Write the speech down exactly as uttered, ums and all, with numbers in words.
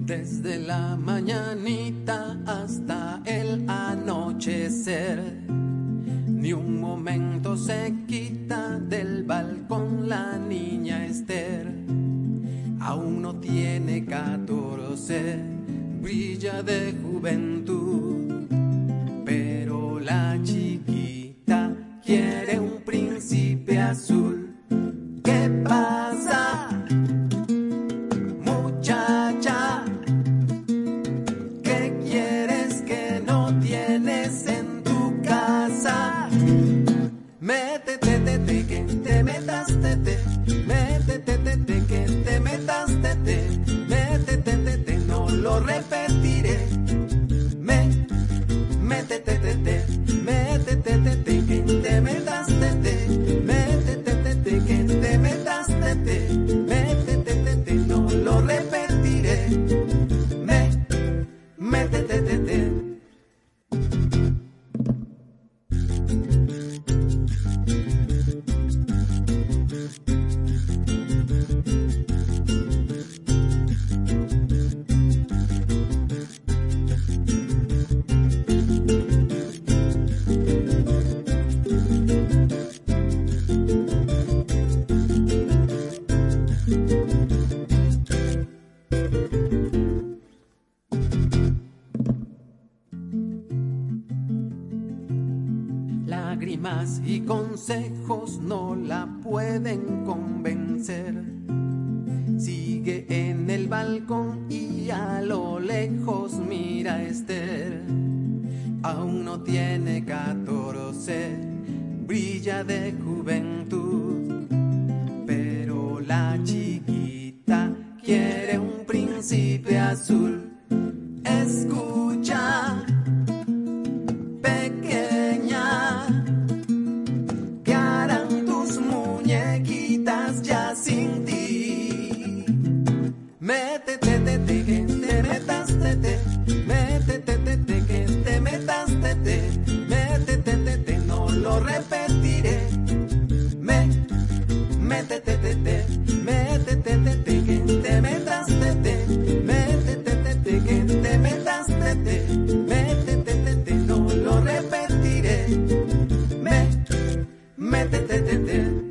Desde la mañanita hasta el anochecer, ni un momento se quita del balcón la niña Esther. Aún no tiene catorce, brilla de juventud, pero la chiquita quiere un príncipe azul. ¿Qué pasa, muchacha? ¿Qué quieres que no tienes en tu casa? Métete, tete, que te metas, tete. Métete, tete, que te metas, tete. Métete, tete, no lo repetiré. Me, métete, tete. Métete, tete, que te metas, tete. Métete, tete, que te metas, tete. Métete, tete, no lo repetiré. Me, métete, tete. Lágrimas y consejos no la pueden convencer. Sigue en el balcón y a lo lejos mira Esther. Aún no tiene catorce, brilla de juventud, pero la chiquita quiere un príncipe azul. Escucha, pequeña, ¿qué harán tus muñequitas ya sin ti? Métete, tete, que te metas, tete. Métete, tete, que te metas, tete. Métete, tete, no lo repetiré. Me, métete, tete. Métete, tete, que te metas, tete. Métete, tete, que te metas, tete. Métete, tete, no lo repetiré. Me, métete, tete.